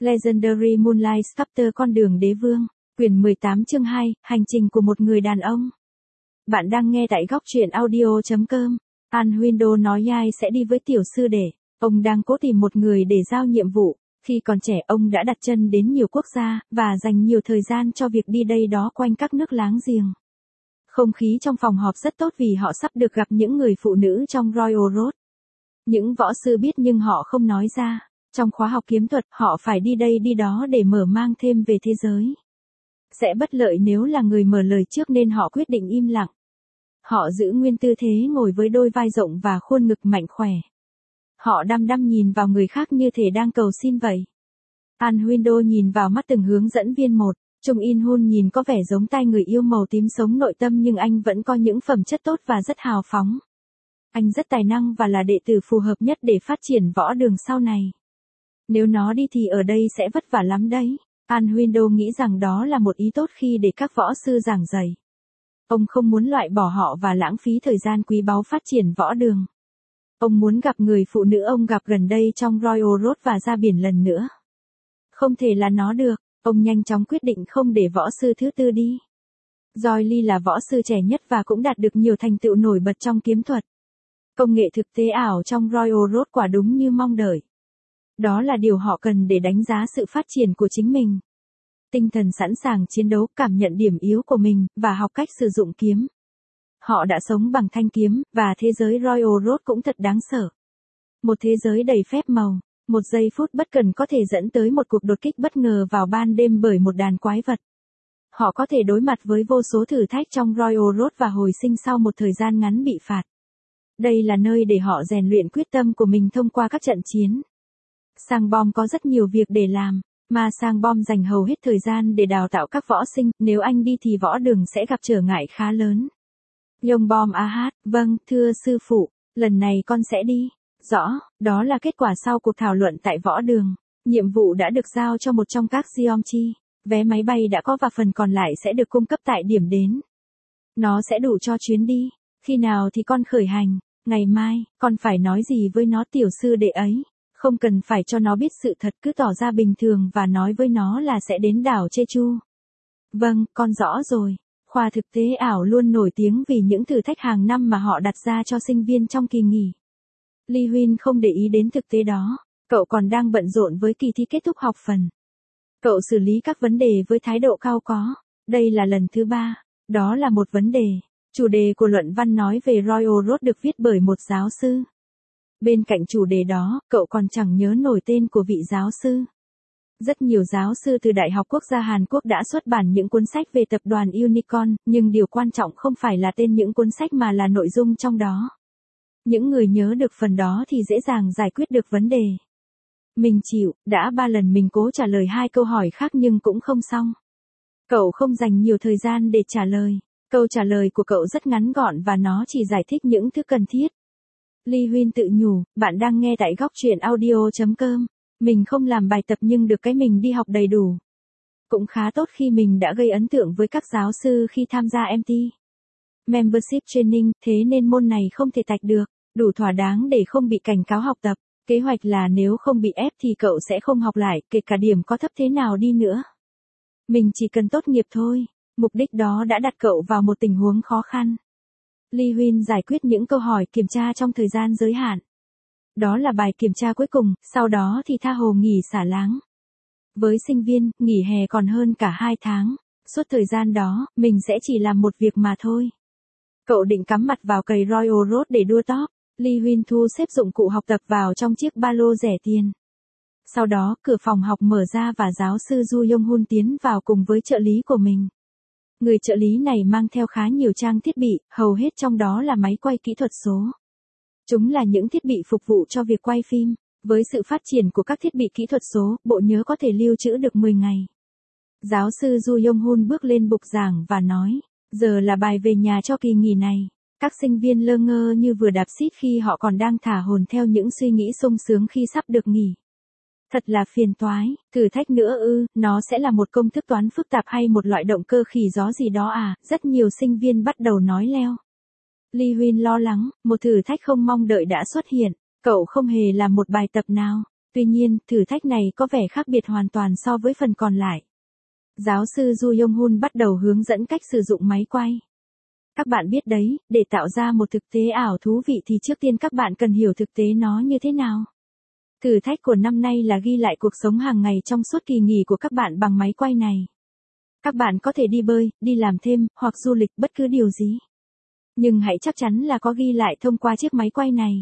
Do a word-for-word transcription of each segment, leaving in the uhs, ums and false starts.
Legendary Moonlight Chapter Con đường đế vương, quyển mười tám chương hai, hành trình của một người đàn ông. Bạn đang nghe tại góc truyện audio chấm com. Anhuindo nói Yai sẽ đi với tiểu sư đệ. Ông đang cố tìm một người để giao nhiệm vụ. Khi còn trẻ ông đã đặt chân đến nhiều quốc gia, và dành nhiều thời gian cho việc đi đây đó quanh các nước láng giềng. Không khí trong phòng họp rất tốt vì họ sắp được gặp những người phụ nữ trong Royal Road. Những võ sư biết nhưng họ không nói ra. Trong khóa học kiếm thuật, họ phải đi đây đi đó để mở mang thêm về thế giới. Sẽ bất lợi nếu là người mở lời trước nên họ quyết định im lặng. Họ giữ nguyên tư thế ngồi với đôi vai rộng và khuôn ngực mạnh khỏe. Họ đăm đăm nhìn vào người khác như thể đang cầu xin vậy. Anhuindo nhìn vào mắt từng hướng dẫn viên một. Chung In Hun nhìn có vẻ giống tai người yêu màu tím sống nội tâm nhưng anh vẫn có những phẩm chất tốt và rất hào phóng. Anh rất tài năng và là đệ tử phù hợp nhất để phát triển võ đường sau này. Nếu nó đi thì ở đây sẽ vất vả lắm đấy. Anhuindo nghĩ rằng đó là một ý tốt khi để các võ sư giảng dạy. Ông không muốn loại bỏ họ và lãng phí thời gian quý báu phát triển võ đường. Ông muốn gặp người phụ nữ ông gặp gần đây trong Royal Road và ra biển lần nữa. Không thể là nó được, ông nhanh chóng quyết định không để võ sư thứ tư đi. Joy Lee là võ sư trẻ nhất và cũng đạt được nhiều thành tựu nổi bật trong kiếm thuật. Công nghệ thực tế ảo trong Royal Road quả đúng như mong đợi. Đó là điều họ cần để đánh giá sự phát triển của chính mình. Tinh thần sẵn sàng chiến đấu, cảm nhận điểm yếu của mình, và học cách sử dụng kiếm. Họ đã sống bằng thanh kiếm, và thế giới Royal Road cũng thật đáng sợ. Một thế giới đầy phép màu, một giây phút bất cần có thể dẫn tới một cuộc đột kích bất ngờ vào ban đêm bởi một đàn quái vật. Họ có thể đối mặt với vô số thử thách trong Royal Road và hồi sinh sau một thời gian ngắn bị phạt. Đây là nơi để họ rèn luyện quyết tâm của mình thông qua các trận chiến. Sang Bom có rất nhiều việc để làm, mà Sang Bom dành hầu hết thời gian để đào tạo các võ sinh, nếu anh đi thì võ đường sẽ gặp trở ngại khá lớn. Yong Bom a hát, vâng, thưa sư phụ, lần này con sẽ đi. Rõ, đó là kết quả sau cuộc thảo luận tại võ đường. Nhiệm vụ đã được giao cho một trong các Geomchi. Vé máy bay đã có và phần còn lại sẽ được cung cấp tại điểm đến. Nó sẽ đủ cho chuyến đi. Khi nào thì con khởi hành? Ngày mai, con phải nói gì với nó tiểu sư đệ ấy? Không cần phải cho nó biết sự thật, cứ tỏ ra bình thường và nói với nó là sẽ đến đảo Jeju. Vâng, con rõ rồi. Khoa thực tế ảo luôn nổi tiếng vì những thử thách hàng năm mà họ đặt ra cho sinh viên trong kỳ nghỉ. Lee Huynh không để ý đến thực tế đó. Cậu còn đang bận rộn với kỳ thi kết thúc học phần. Cậu xử lý các vấn đề với thái độ cao có. Đây là lần thứ ba. Đó là một vấn đề. Chủ đề của luận văn nói về Royal Road được viết bởi một giáo sư. Bên cạnh chủ đề đó, cậu còn chẳng nhớ nổi tên của vị giáo sư. Rất nhiều giáo sư từ Đại học Quốc gia Hàn Quốc đã xuất bản những cuốn sách về tập đoàn Unicorn, nhưng điều quan trọng không phải là tên những cuốn sách mà là nội dung trong đó. Những người nhớ được phần đó thì dễ dàng giải quyết được vấn đề. Mình chịu, đã ba lần mình cố trả lời hai câu hỏi khác nhưng cũng không xong. Cậu không dành nhiều thời gian để trả lời. Câu trả lời của cậu rất ngắn gọn và nó chỉ giải thích những thứ cần thiết. Lee Huynh tự nhủ, bạn đang nghe tại góc truyện audio chấm com. Mình không làm bài tập nhưng được cái mình đi học đầy đủ. Cũng khá tốt khi mình đã gây ấn tượng với các giáo sư khi tham gia em tê. Membership Training, thế nên môn này không thể tạch được, đủ thỏa đáng để không bị cảnh cáo học tập. Kế hoạch là nếu không bị ép thì cậu sẽ không học lại, kể cả điểm có thấp thế nào đi nữa. Mình chỉ cần tốt nghiệp thôi, mục đích đó đã đặt cậu vào một tình huống khó khăn. Lee Huynh giải quyết những câu hỏi kiểm tra trong thời gian giới hạn. Đó là bài kiểm tra cuối cùng, sau đó thì tha hồ nghỉ xả láng. Với sinh viên, nghỉ hè còn hơn cả hai tháng. Suốt thời gian đó, mình sẽ chỉ làm một việc mà thôi. Cậu định cắm mặt vào cày Royal Road để đua top. Lee Huynh thu xếp dụng cụ học tập vào trong chiếc ba lô rẻ tiền. Sau đó, cửa phòng học mở ra và giáo sư Ju Yong Hun tiến vào cùng với trợ lý của mình. Người trợ lý này mang theo khá nhiều trang thiết bị, hầu hết trong đó là máy quay kỹ thuật số. Chúng là những thiết bị phục vụ cho việc quay phim. Với sự phát triển của các thiết bị kỹ thuật số, bộ nhớ có thể lưu trữ được mười ngày. Giáo sư Ju Yong Hun bước lên bục giảng và nói, giờ là bài về nhà cho kỳ nghỉ này. Các sinh viên lơ ngơ như vừa đạp xít khi họ còn đang thả hồn theo những suy nghĩ sung sướng khi sắp được nghỉ. Thật là phiền toái, thử thách nữa ư, nó sẽ là một công thức toán phức tạp hay một loại động cơ khỉ gió gì đó à, rất nhiều sinh viên bắt đầu nói leo. Lee Huynh lo lắng, một thử thách không mong đợi đã xuất hiện, cậu không hề làm một bài tập nào. Tuy nhiên, thử thách này có vẻ khác biệt hoàn toàn so với phần còn lại. Giáo sư Ju Yong-hun bắt đầu hướng dẫn cách sử dụng máy quay. Các bạn biết đấy, để tạo ra một thực tế ảo thú vị thì trước tiên các bạn cần hiểu thực tế nó như thế nào. Thử thách của năm nay là ghi lại cuộc sống hàng ngày trong suốt kỳ nghỉ của các bạn bằng máy quay này. Các bạn có thể đi bơi, đi làm thêm, hoặc du lịch bất cứ điều gì. Nhưng hãy chắc chắn là có ghi lại thông qua chiếc máy quay này.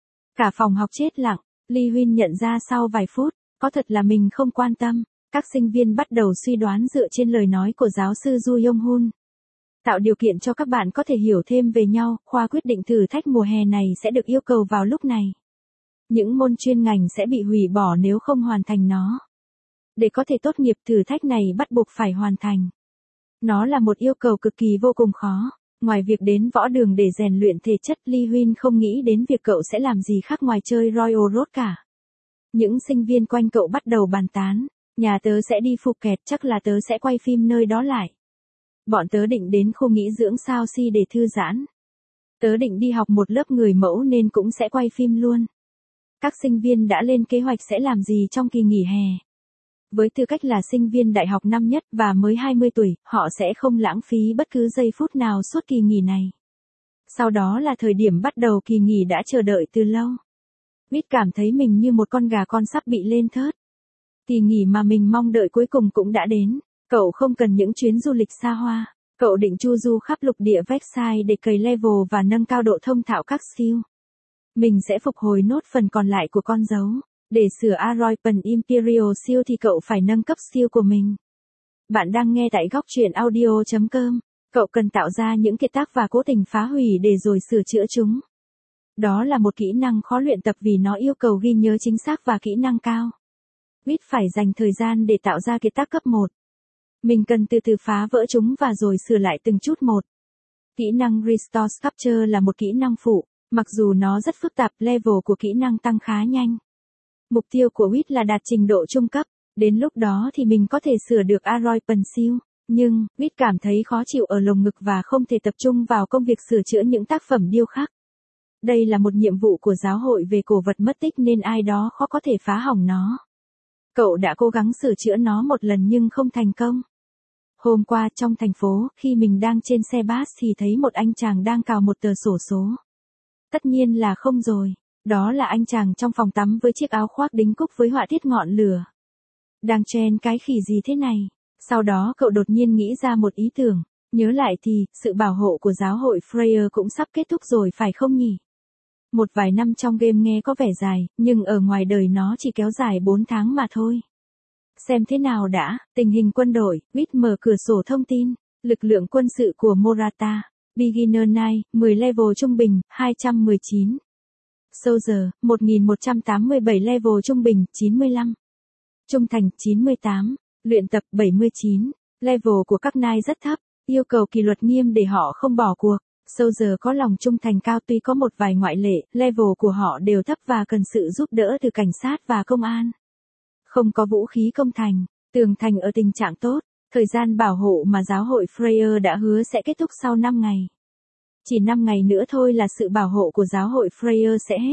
Cả phòng học chết lặng, Lee Huynh nhận ra sau vài phút, có thật là mình không quan tâm. Các sinh viên bắt đầu suy đoán dựa trên lời nói của giáo sư Ju Yong-hun. Tạo điều kiện cho các bạn có thể hiểu thêm về nhau, khoa quyết định thử thách mùa hè này sẽ được yêu cầu vào lúc này. Những môn chuyên ngành sẽ bị hủy bỏ nếu không hoàn thành nó. Để có thể tốt nghiệp thử thách này bắt buộc phải hoàn thành. Nó là một yêu cầu cực kỳ vô cùng khó. Ngoài việc đến võ đường để rèn luyện thể chất, Lee Huynh không nghĩ đến việc cậu sẽ làm gì khác ngoài chơi Royal Road cả. Những sinh viên quanh cậu bắt đầu bàn tán. Nhà tớ sẽ đi Phuket, chắc là tớ sẽ quay phim nơi đó lại. Bọn tớ định đến khu nghỉ dưỡng Sao Si để thư giãn. Tớ định đi học một lớp người mẫu nên cũng sẽ quay phim luôn. Các sinh viên đã lên kế hoạch sẽ làm gì trong kỳ nghỉ hè. Với tư cách là sinh viên đại học năm nhất và mới hai mươi tuổi, họ sẽ không lãng phí bất cứ giây phút nào suốt kỳ nghỉ này. Sau đó là thời điểm bắt đầu kỳ nghỉ đã chờ đợi từ lâu. Biết cảm thấy mình như một con gà con sắp bị lên thớt. Kỳ nghỉ mà mình mong đợi cuối cùng cũng đã đến. Cậu không cần những chuyến du lịch xa hoa. Cậu định chu du khắp lục địa Versailles để cày level và nâng cao độ thông thạo các skill. Mình sẽ phục hồi nốt phần còn lại của con dấu. Để sửa Aroipan Imperial Seal thì cậu phải nâng cấp skill của mình. Bạn đang nghe tại góc truyện audio chấm com. Cậu cần tạo ra những kiệt tác và cố tình phá hủy để rồi sửa chữa chúng. Đó là một kỹ năng khó luyện tập vì nó yêu cầu ghi nhớ chính xác và kỹ năng cao. Biết phải dành thời gian để tạo ra kiệt tác cấp một. Mình cần từ từ phá vỡ chúng và rồi sửa lại từng chút một. Kỹ năng Restore Sculpture là một kỹ năng phụ, mặc dù nó rất phức tạp, level của kỹ năng tăng khá nhanh. Mục tiêu của Wit là đạt trình độ trung cấp, đến lúc đó thì mình có thể sửa được Aroipan Seal, nhưng Wit cảm thấy khó chịu ở lồng ngực và không thể tập trung vào công việc sửa chữa những tác phẩm điêu khắc. Đây là một nhiệm vụ của giáo hội về cổ vật mất tích nên ai đó khó có thể phá hỏng nó. Cậu đã cố gắng sửa chữa nó một lần nhưng không thành công. Hôm qua trong thành phố, khi mình đang trên xe bus thì thấy một anh chàng đang cào một tờ sổ số. Tất nhiên là không rồi. Đó là anh chàng trong phòng tắm với chiếc áo khoác đính cúc với họa tiết ngọn lửa. Đang chen cái khỉ gì thế này? Sau đó cậu đột nhiên nghĩ ra một ý tưởng. Nhớ lại thì, sự bảo hộ của giáo hội Freya cũng sắp kết thúc rồi phải không nhỉ? Một vài năm trong game nghe có vẻ dài, nhưng ở ngoài đời nó chỉ kéo dài bốn tháng mà thôi. Xem thế nào đã, tình hình quân đội, Bít mở cửa sổ thông tin, lực lượng quân sự của Morata, Beginner chín, mười level trung bình, hai trăm mười chín. Soldier, một nghìn một trăm tám mươi bảy level trung bình, chín mươi lăm. Trung thành, chín mươi tám. Luyện tập, bảy mươi chín. Level của các nai rất thấp, yêu cầu kỷ luật nghiêm để họ không bỏ cuộc. Soldier có lòng trung thành cao tuy có một vài ngoại lệ, level của họ đều thấp và cần sự giúp đỡ từ cảnh sát và công an. Không có vũ khí công thành, tường thành ở tình trạng tốt, thời gian bảo hộ mà giáo hội Freya đã hứa sẽ kết thúc sau năm ngày. Chỉ năm ngày nữa thôi là sự bảo hộ của giáo hội Freya sẽ hết.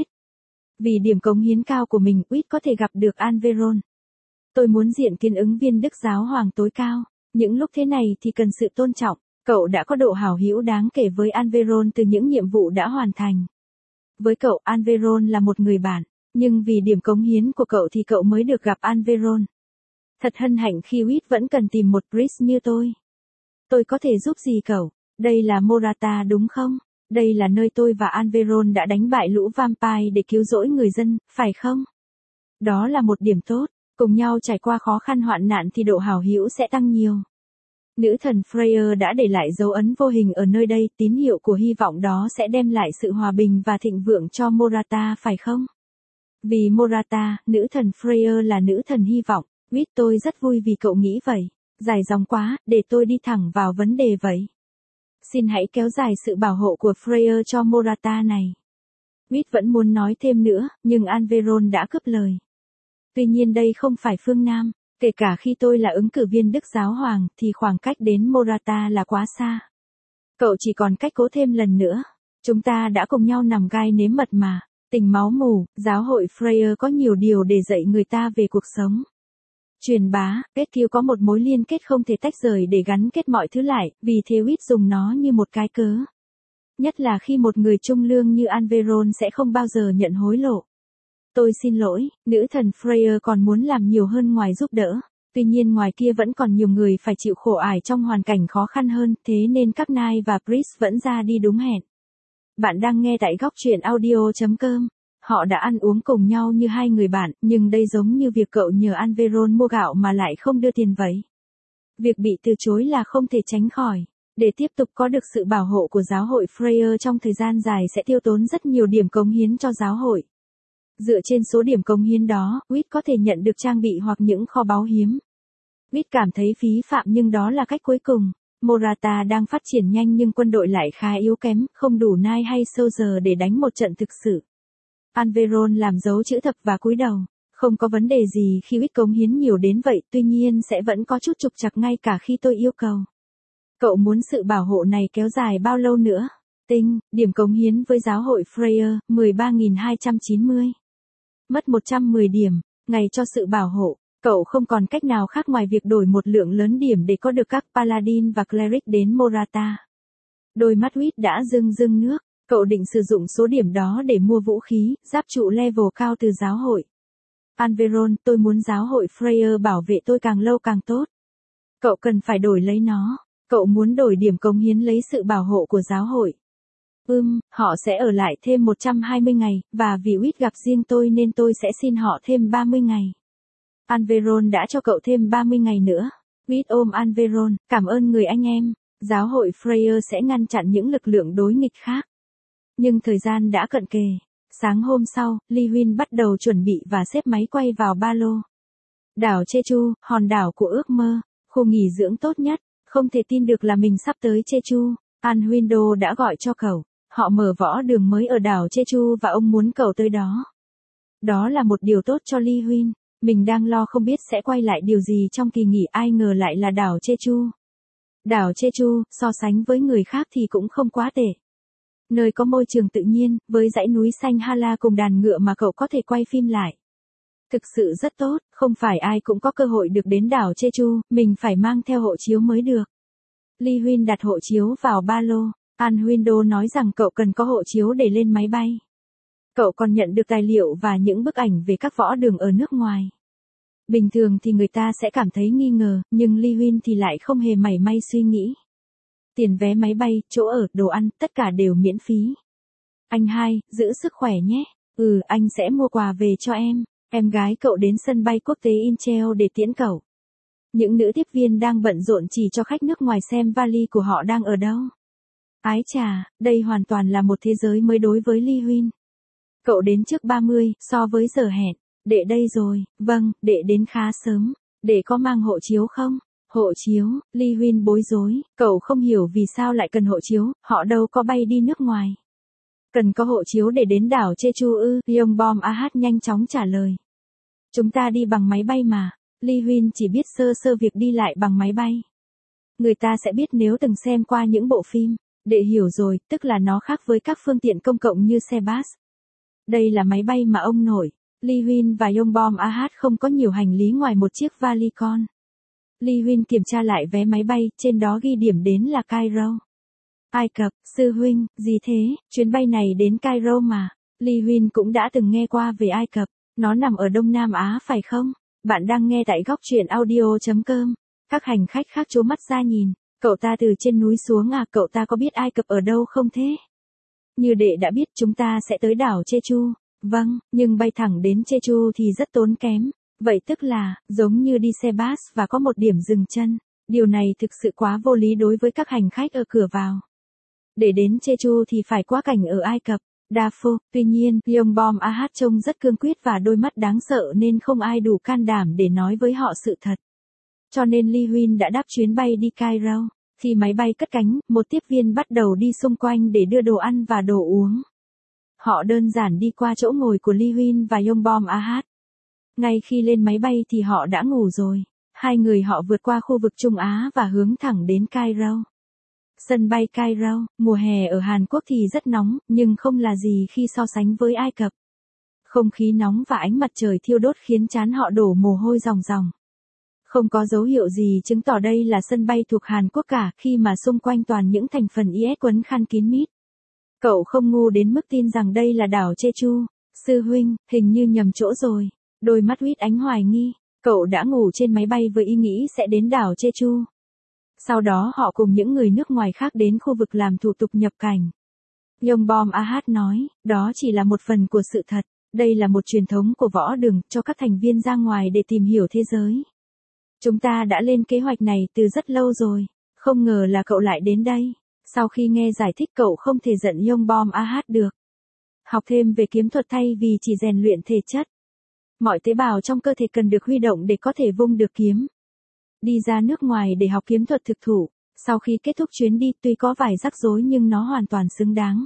Vì điểm cống hiến cao của mình, Wit có thể gặp được Anveron. Tôi muốn diện kiến ứng viên Đức Giáo Hoàng tối cao. Những lúc thế này thì cần sự tôn trọng. Cậu đã có độ hảo hữu đáng kể với Anveron từ những nhiệm vụ đã hoàn thành. Với cậu, Anveron là một người bạn. Nhưng vì điểm cống hiến của cậu thì cậu mới được gặp Anveron. Thật hân hạnh khi Wit vẫn cần tìm một priest như tôi. Tôi có thể giúp gì cậu? Đây là Morata đúng không? Đây là nơi tôi và Anveron đã đánh bại lũ vampire để cứu rỗi người dân, phải không? Đó là một điểm tốt, cùng nhau trải qua khó khăn hoạn nạn thì độ hảo hữu sẽ tăng nhiều. Nữ thần Freya đã để lại dấu ấn vô hình ở nơi đây, tín hiệu của hy vọng đó sẽ đem lại sự hòa bình và thịnh vượng cho Morata phải không? Vì Morata, nữ thần Freya là nữ thần hy vọng, Wit tôi rất vui vì cậu nghĩ vậy. Dài dòng quá, để tôi đi thẳng vào vấn đề vậy. Xin hãy kéo dài sự bảo hộ của Freya cho Morata này. Wit vẫn muốn nói thêm nữa, nhưng Anveron đã cướp lời. Tuy nhiên đây không phải phương Nam, kể cả khi tôi là ứng cử viên Đức Giáo Hoàng thì khoảng cách đến Morata là quá xa. Cậu chỉ còn cách cố thêm lần nữa. Chúng ta đã cùng nhau nằm gai nếm mật mà. T Tình máu mủ, giáo hội Freya có nhiều điều để dạy người ta về cuộc sống. Truyền bá, kết kiêu có một mối liên kết không thể tách rời để gắn kết mọi thứ lại, vì thế Witt dùng nó như một cái cớ. Nhất là khi một người trung lương như Anveron sẽ không bao giờ nhận hối lộ. Tôi xin lỗi, nữ thần Freya còn muốn làm nhiều hơn ngoài giúp đỡ. Tuy nhiên ngoài kia vẫn còn nhiều người phải chịu khổ ải trong hoàn cảnh khó khăn hơn, thế nên các Knight và Priest vẫn ra đi đúng hẹn. Bạn đang nghe tại góc truyện audio chấm com. Họ đã ăn uống cùng nhau như hai người bạn, nhưng đây giống như việc cậu nhờ Anveron mua gạo mà lại không đưa tiền vậy. Việc bị từ chối là không thể tránh khỏi. Để tiếp tục có được sự bảo hộ của giáo hội Freya trong thời gian dài sẽ tiêu tốn rất nhiều điểm cống hiến cho giáo hội. Dựa trên số điểm cống hiến đó, Witt có thể nhận được trang bị hoặc những kho báu hiếm. Witt cảm thấy phí phạm nhưng đó là cách cuối cùng. Morata đang phát triển nhanh nhưng quân đội lại khá yếu kém, không đủ nai hay soldier để đánh một trận thực sự. Anveron làm dấu chữ thập và cúi đầu. Không có vấn đề gì khi Witt cống hiến nhiều đến vậy, tuy nhiên sẽ vẫn có chút trục trặc ngay cả khi tôi yêu cầu. Cậu muốn sự bảo hộ này kéo dài bao lâu nữa? Tinh, điểm cống hiến với giáo hội Freya, mười ba nghìn hai trăm chín mươi. Mất một trăm mười điểm, ngày cho sự bảo hộ. Cậu không còn cách nào khác ngoài việc đổi một lượng lớn điểm để có được các Paladin và Cleric đến Morata. Đôi mắt Witt đã rưng rưng nước. Cậu định sử dụng số điểm đó để mua vũ khí, giáp trụ level cao từ giáo hội. Anveron, tôi muốn giáo hội Freya bảo vệ tôi càng lâu càng tốt. Cậu cần phải đổi lấy nó. Cậu muốn đổi điểm cống hiến lấy sự bảo hộ của giáo hội. Ừm, họ sẽ ở lại thêm một trăm hai mươi ngày, và vì Witt gặp riêng tôi nên tôi sẽ xin họ thêm ba mươi ngày. Anveron đã cho cậu thêm ba mươi ngày nữa. Witt ôm Anveron, cảm ơn người anh em. Giáo hội Freya sẽ ngăn chặn những lực lượng đối nghịch khác. Nhưng thời gian đã cận kề. Sáng hôm sau, Lewin bắt đầu chuẩn bị và xếp máy quay vào ba lô. Đảo Jeju, hòn đảo của ước mơ, khu nghỉ dưỡng tốt nhất. Không thể tin được là mình sắp tới Jeju. Anwindo đã gọi cho cậu. Họ mở võ đường mới ở đảo Jeju và ông muốn cậu tới đó. Đó là một điều tốt cho Lewin. Mình đang lo không biết sẽ quay lại điều gì trong kỳ nghỉ, ai ngờ lại là đảo Jeju. Đảo Jeju, so sánh với người khác thì cũng không quá tệ. Nơi có môi trường tự nhiên, với dãy núi xanh Hala cùng đàn ngựa mà cậu có thể quay phim lại. Thực sự rất tốt, không phải ai cũng có cơ hội được đến đảo Jeju, mình phải mang theo hộ chiếu mới được. Lewin đặt hộ chiếu vào ba lô. Anwindo nói rằng cậu cần có hộ chiếu để lên máy bay. Cậu còn nhận được tài liệu và những bức ảnh về các võ đường ở nước ngoài. Bình thường thì người ta sẽ cảm thấy nghi ngờ, nhưng Lewin thì lại không hề mảy may suy nghĩ. Tiền vé máy bay, chỗ ở, đồ ăn, tất cả đều miễn phí. Anh hai, giữ sức khỏe nhé. Ừ, anh sẽ mua quà về cho em. Em gái cậu đến sân bay quốc tế Incheon để tiễn cậu. Những nữ tiếp viên đang bận rộn chỉ cho khách nước ngoài xem vali của họ đang ở đâu. Ái chà, đây hoàn toàn là một thế giới mới đối với Lewin. Cậu đến trước ba mươi, so với giờ hẹn. Đệ đây rồi, vâng, đệ đến khá sớm. Đệ có mang hộ chiếu không? Hộ chiếu, Lewin bối rối, cậu không hiểu vì sao lại cần hộ chiếu, họ đâu có bay đi nước ngoài. Cần có hộ chiếu để đến đảo Jeju ư? Yongbom Ahat nhanh chóng trả lời. Chúng ta đi bằng máy bay mà. Lewin chỉ biết sơ sơ việc đi lại bằng máy bay. Người ta sẽ biết nếu từng xem qua những bộ phim. Đệ hiểu rồi, tức là nó khác với các phương tiện công cộng như xe bus. Đây là máy bay mà ông nội. Lewin và Yongbom Ahat không có nhiều hành lý ngoài một chiếc vali con. Lewin kiểm tra lại vé máy bay, trên đó ghi điểm đến là Cairo. Ai Cập, sư huynh, gì thế, chuyến bay này đến Cairo mà. Lewin cũng đã từng nghe qua về Ai Cập, nó nằm ở Đông Nam Á phải không? Bạn đang nghe tại góc truyện audio chấm com. Các hành khách khác trố mắt ra nhìn, cậu ta từ trên núi xuống à, cậu ta có biết Ai Cập ở đâu không thế? Như đệ đã biết chúng ta sẽ tới đảo Jeju. Vâng, nhưng bay thẳng đến Jeju thì rất tốn kém. Vậy tức là, giống như đi xe bus và có một điểm dừng chân. Điều này thực sự quá vô lý đối với các hành khách ở cửa vào. Để đến Jeju thì phải qua cảnh ở Ai Cập, Darfur. Tuy nhiên, Yongbom Ahat trông rất cương quyết và đôi mắt đáng sợ nên không ai đủ can đảm để nói với họ sự thật. Cho nên Lewin đã đáp chuyến bay đi Cairo. Khi máy bay cất cánh, một tiếp viên bắt đầu đi xung quanh để đưa đồ ăn và đồ uống. Họ đơn giản đi qua chỗ ngồi của Lewin và Yongbom Ahat. Ngay khi lên máy bay thì họ đã ngủ rồi. Hai người họ vượt qua khu vực Trung Á và hướng thẳng đến Cairo. Sân bay Cairo, mùa hè ở Hàn Quốc thì rất nóng, nhưng không là gì khi so sánh với Ai Cập. Không khí nóng và ánh mặt trời thiêu đốt khiến trán họ đổ mồ hôi ròng ròng. Không có dấu hiệu gì chứng tỏ đây là sân bay thuộc Hàn Quốc cả, khi mà xung quanh toàn những thành phần i ét quấn khăn kín mít. Cậu không ngu đến mức tin rằng đây là đảo Jeju. Sư huynh, hình như nhầm chỗ rồi. Đôi mắt huýt ánh hoài nghi. Cậu đã ngủ trên máy bay với ý nghĩ sẽ đến đảo Jeju. Sau đó họ cùng những người nước ngoài khác đến khu vực làm thủ tục nhập cảnh. Yongbom Ahat nói, đó chỉ là một phần của sự thật. Đây là một truyền thống của võ đường cho các thành viên ra ngoài để tìm hiểu thế giới. Chúng ta đã lên kế hoạch này từ rất lâu rồi. Không ngờ là cậu lại đến đây. Sau khi nghe giải thích cậu không thể giận Yongbom Ahat được. Học thêm về kiếm thuật thay vì chỉ rèn luyện thể chất. Mọi tế bào trong cơ thể cần được huy động để có thể vung được kiếm. Đi ra nước ngoài để học kiếm thuật thực thụ. Sau khi kết thúc chuyến đi tuy có vài rắc rối nhưng nó hoàn toàn xứng đáng.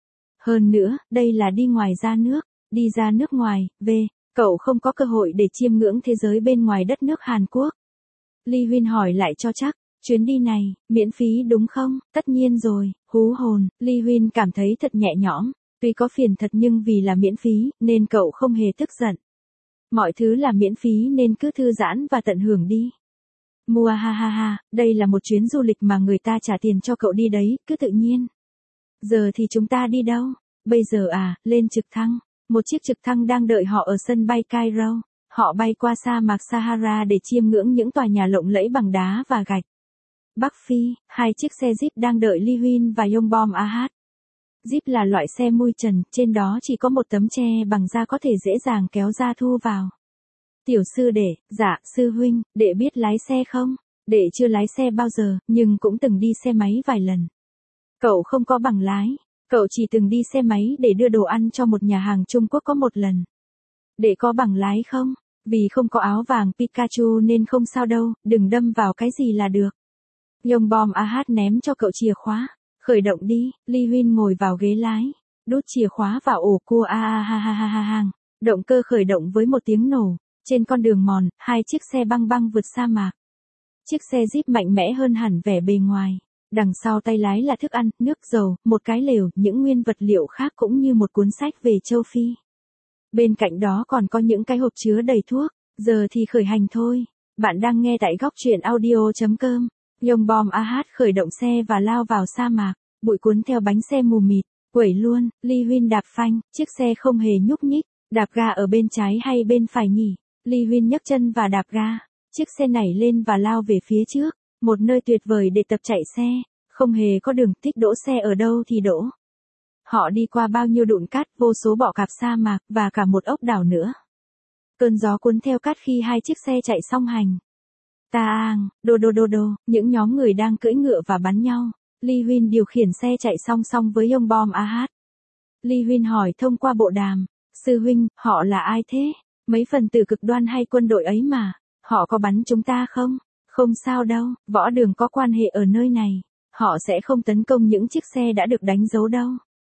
Hơn nữa, đây là đi ngoài ra nước. Đi ra nước ngoài, về, cậu không có cơ hội để chiêm ngưỡng thế giới bên ngoài đất nước Hàn Quốc. Lee Huyên hỏi lại cho chắc, chuyến đi này, miễn phí đúng không? Tất nhiên rồi, hú hồn, Lee Huyên cảm thấy thật nhẹ nhõm, tuy có phiền thật nhưng vì là miễn phí, nên cậu không hề tức giận. Mọi thứ là miễn phí nên cứ thư giãn và tận hưởng đi. Mua ha ha ha, đây là một chuyến du lịch mà người ta trả tiền cho cậu đi đấy, cứ tự nhiên. Giờ thì chúng ta đi đâu? Bây giờ à, lên trực thăng. Một chiếc trực thăng đang đợi họ ở sân bay Cairo. Họ bay qua sa mạc Sahara để chiêm ngưỡng những tòa nhà lộng lẫy bằng đá và gạch. Bắc Phi, hai chiếc xe Jeep đang đợi Lee Huyên và Yongbom Ahat. Jeep là loại xe mui trần, trên đó chỉ có một tấm tre bằng da có thể dễ dàng kéo ra thu vào. Tiểu sư đệ, dạ, sư huynh, đệ biết lái xe không? Đệ chưa lái xe bao giờ, nhưng cũng từng đi xe máy vài lần. Cậu không có bằng lái, cậu chỉ từng đi xe máy để đưa đồ ăn cho một nhà hàng Trung Quốc có một lần. Đệ có bằng lái không? Vì không có áo vàng Pikachu nên không sao đâu, đừng đâm vào cái gì là được. Yongbom Ahat ném cho cậu chìa khóa. Khởi động đi, Lee Huyên ngồi vào ghế lái. Đút chìa khóa vào ổ cua a a ha ha ha ha ha. Động cơ khởi động với một tiếng nổ. Trên con đường mòn, hai chiếc xe băng băng vượt sa mạc. Chiếc xe Jeep mạnh mẽ hơn hẳn vẻ bề ngoài. Đằng sau tay lái là thức ăn, nước dầu, một cái lều, những nguyên vật liệu khác cũng như một cuốn sách về châu Phi. Bên cạnh đó còn có những cái hộp chứa đầy thuốc. Giờ thì khởi hành thôi. Bạn đang nghe tại góc truyện audio chấm com. Yongbom Ahat khởi động xe và lao vào sa mạc. Bụi cuốn theo bánh xe mù mịt. Quẩy luôn, Lee Huyên đạp phanh, chiếc xe không hề nhúc nhích. Đạp ga ở bên trái hay bên phải nhỉ? Lee Huyên nhấc chân và đạp ga. Chiếc xe nảy lên và lao về phía trước. Một nơi tuyệt vời để tập chạy xe. Không hề có đường, thích đỗ xe ở đâu thì đỗ. Họ đi qua bao nhiêu đụn cát, vô số bọ cạp sa mạc, và cả một ốc đảo nữa. Cơn gió cuốn theo cát khi hai chiếc xe chạy song hành. Taang, đô đô đô đô, những nhóm người đang cưỡi ngựa và bắn nhau. Lee Huyên điều khiển xe chạy song song với Yongbom Ahat. Lee Huyên hỏi thông qua bộ đàm. Sư huynh, họ là ai thế? Mấy phần tử cực đoan hay quân đội ấy mà. Họ có bắn chúng ta không? Không sao đâu, võ đường có quan hệ ở nơi này. Họ sẽ không tấn công những chiếc xe đã được đánh dấu đâu.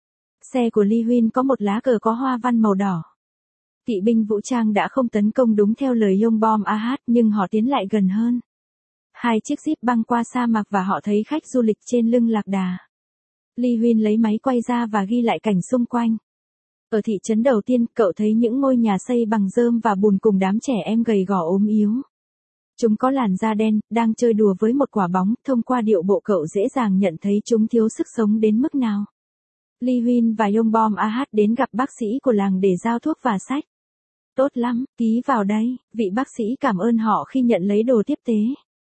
Xe của Lee Huyên có một lá cờ có hoa văn màu đỏ. Kỵ binh vũ trang đã không tấn công đúng theo lời Yongbom Ahat nhưng họ tiến lại gần hơn. Hai chiếc Jeep băng qua sa mạc và họ thấy khách du lịch trên lưng lạc đà. Lee Huyên lấy máy quay ra và ghi lại cảnh xung quanh. Ở thị trấn đầu tiên, cậu thấy những ngôi nhà xây bằng rơm và bùn cùng đám trẻ em gầy gò ốm yếu. Chúng có làn da đen, đang chơi đùa với một quả bóng, thông qua điệu bộ cậu dễ dàng nhận thấy chúng thiếu sức sống đến mức nào. Lee Huyên và Yongbom Ahat đến gặp bác sĩ của làng để giao thuốc và sách. Tốt lắm, ký vào đây, vị bác sĩ cảm ơn họ khi nhận lấy đồ tiếp tế.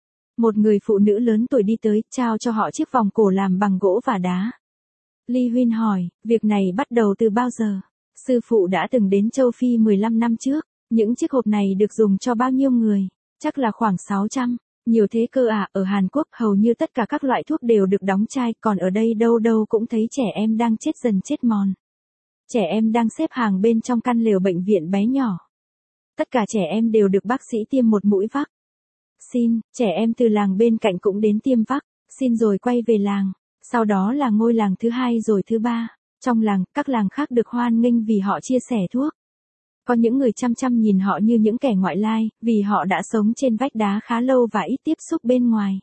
Một người phụ nữ lớn tuổi đi tới, trao cho họ chiếc vòng cổ làm bằng gỗ và đá. Lee Huyên hỏi, việc này bắt đầu từ bao giờ? Sư phụ đã từng đến châu Phi mười lăm năm trước, những chiếc hộp này được dùng cho bao nhiêu người? Chắc là khoảng sáu trăm. Nhiều thế cơ à, ở Hàn Quốc hầu như tất cả các loại thuốc đều được đóng chai, còn ở đây đâu đâu cũng thấy trẻ em đang chết dần chết mòn. Trẻ em đang xếp hàng bên trong căn lều bệnh viện bé nhỏ. Tất cả trẻ em đều được bác sĩ tiêm một mũi vắc. Xin, trẻ em từ làng bên cạnh cũng đến tiêm vắc, xin rồi quay về làng. Sau đó là ngôi làng thứ hai rồi thứ ba. Trong làng, các làng khác được hoan nghênh vì họ chia sẻ thuốc. Có những người chăm chăm nhìn họ như những kẻ ngoại lai, vì họ đã sống trên vách đá khá lâu và ít tiếp xúc bên ngoài.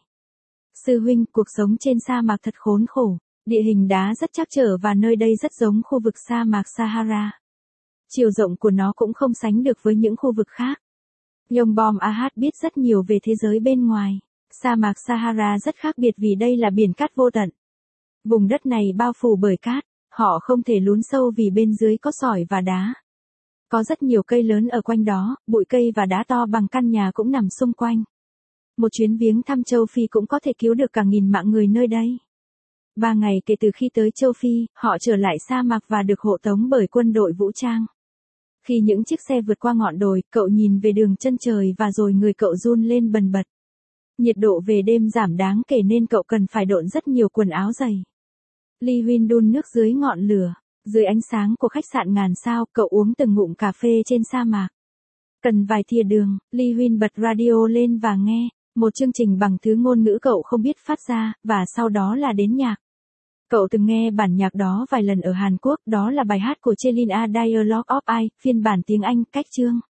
Sư huynh, cuộc sống trên sa mạc thật khốn khổ. Địa hình đá rất trắc trở và nơi đây rất giống khu vực sa mạc Sahara. Chiều rộng của nó cũng không sánh được với những khu vực khác. Yongbom Ahad biết rất nhiều về thế giới bên ngoài. Sa mạc Sahara rất khác biệt vì đây là biển cát vô tận. Vùng đất này bao phủ bởi cát, họ không thể lún sâu vì bên dưới có sỏi và đá. Có rất nhiều cây lớn ở quanh đó, bụi cây và đá to bằng căn nhà cũng nằm xung quanh. Một chuyến viếng thăm châu Phi cũng có thể cứu được cả nghìn mạng người nơi đây. Ba ngày kể từ khi tới châu Phi, họ trở lại sa mạc và được hộ tống bởi quân đội vũ trang. Khi những chiếc xe vượt qua ngọn đồi, cậu nhìn về đường chân trời và rồi người cậu run lên bần bật. Nhiệt độ về đêm giảm đáng kể nên cậu cần phải độn rất nhiều quần áo dày. Lee Huynh đun nước dưới ngọn lửa. Dưới ánh sáng của khách sạn ngàn sao, cậu uống từng ngụm cà phê trên sa mạc. Cần vài thìa đường, Lee Huynh bật radio lên và nghe một chương trình bằng thứ ngôn ngữ cậu không biết phát ra, và sau đó là đến nhạc. Cậu từng nghe bản nhạc đó vài lần ở Hàn Quốc, đó là bài hát của Cheline A Dialogue of I, phiên bản tiếng Anh, cách chương.